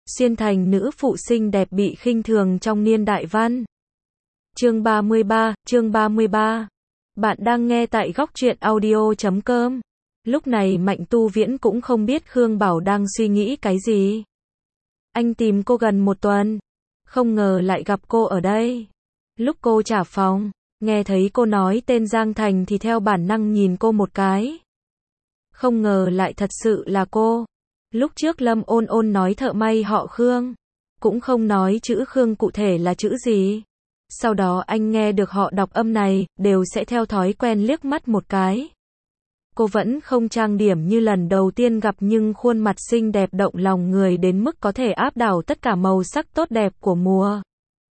Xuyên thành nữ phụ xinh đẹp bị khinh thường trong niên đại văn. Chương 33. Bạn đang nghe tại góc truyện audio.com. Lúc này Mạnh Tu Viễn cũng không biết Khương Bảo đang suy nghĩ cái gì. Anh tìm cô gần một tuần, không ngờ lại gặp cô ở đây. Lúc cô trả phòng, nghe thấy cô nói tên Giang Thành thì theo bản năng nhìn cô một cái. Không ngờ lại thật sự là cô. Lúc trước Lâm Ôn Ôn nói thợ may họ Khương, cũng không nói chữ Khương cụ thể là chữ gì. Sau đó anh nghe được họ đọc âm này, đều sẽ theo thói quen liếc mắt một cái. Cô vẫn không trang điểm như lần đầu tiên gặp nhưng khuôn mặt xinh đẹp động lòng người đến mức có thể áp đảo tất cả màu sắc tốt đẹp của mùa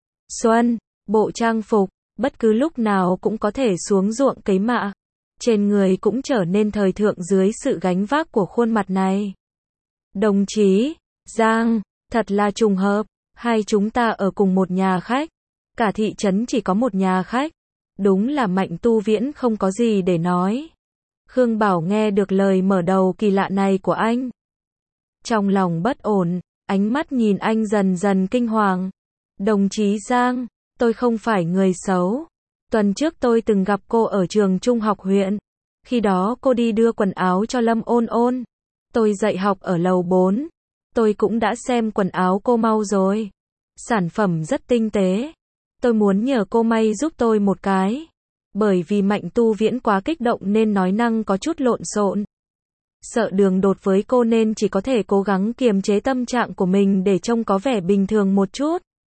xuân. Bộ trang phục, bất cứ lúc nào cũng có thể xuống ruộng cấy mạ. Trên người cũng trở nên thời thượng dưới sự gánh vác của khuôn mặt này. Đồng chí, Giang, thật là trùng hợp, hai chúng ta ở cùng một nhà khách. Cả thị trấn chỉ có một nhà khách. Đúng là Mạnh Tu Viễn không có gì để nói. Khương Bảo nghe được lời mở đầu kỳ lạ này của anh. Trong lòng bất ổn, ánh mắt nhìn anh dần dần kinh hoàng. Đồng chí Giang, tôi không phải người xấu. Tuần trước tôi từng gặp cô ở trường trung học huyện. Khi đó cô đi đưa quần áo cho Lâm Ôn Ôn. Tôi dạy học ở lầu 4. Tôi cũng đã xem quần áo cô mau rồi. Sản phẩm rất tinh tế. Tôi muốn nhờ cô may giúp tôi một cái. Bởi vì Mạnh Tu Viễn quá kích động nên nói năng có chút lộn xộn. Sợ đường đột với cô nên chỉ có thể cố gắng kiềm chế tâm trạng của mình để trông có vẻ bình thường một chút.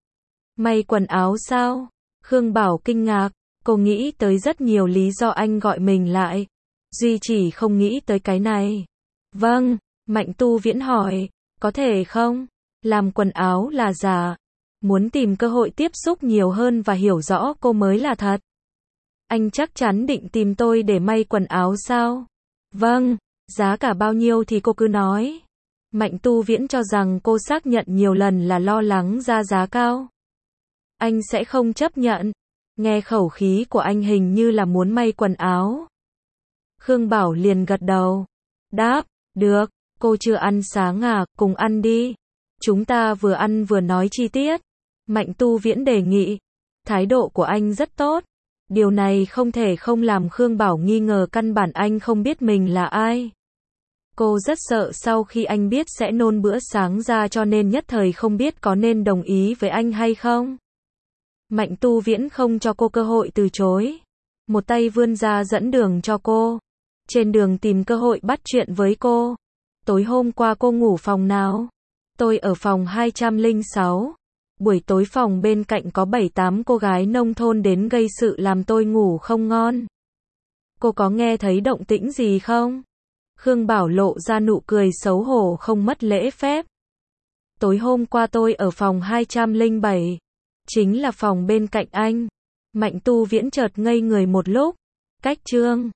May quần áo sao? Khương Bảo kinh ngạc. Cô nghĩ tới rất nhiều lý do anh gọi mình lại. Duy chỉ không nghĩ tới cái này. Vâng, Mạnh Tu Viễn hỏi. Có thể không? Làm quần áo là giả. Muốn tìm cơ hội tiếp xúc nhiều hơn và hiểu rõ cô mới là thật. Anh chắc chắn định tìm tôi để may quần áo sao? Vâng, giá cả bao nhiêu thì cô cứ nói. Mạnh Tu Viễn cho rằng cô xác nhận nhiều lần là lo lắng ra giá cao. Anh sẽ không chấp nhận. Nghe khẩu khí của anh hình như là muốn may quần áo. Khương Bảo liền gật đầu. Đáp, được, cô chưa ăn sáng à, cùng ăn đi. Chúng ta vừa ăn vừa nói chi tiết. Mạnh Tu Viễn đề nghị. Thái độ của anh rất tốt. Điều này không thể không làm Khương Bảo nghi ngờ căn bản anh không biết mình là ai. Cô rất sợ sau khi anh biết sẽ nôn bữa sáng ra cho nên nhất thời không biết có nên đồng ý với anh hay không. Mạnh Tu Viễn không cho cô cơ hội từ chối. Một tay vươn ra dẫn đường cho cô. Trên đường tìm cơ hội bắt chuyện với cô. Tối hôm qua cô ngủ phòng nào? Tôi ở phòng 206. Buổi tối phòng bên cạnh có 7-8 cô gái nông thôn đến gây sự làm tôi ngủ không ngon. Cô có nghe thấy động tĩnh gì không? Khương Bảo lộ ra nụ cười xấu hổ không mất lễ phép. Tối hôm qua tôi ở phòng 207. Chính là phòng bên cạnh anh. Mạnh Tu Viễn chợt ngây người một lúc. Cách chương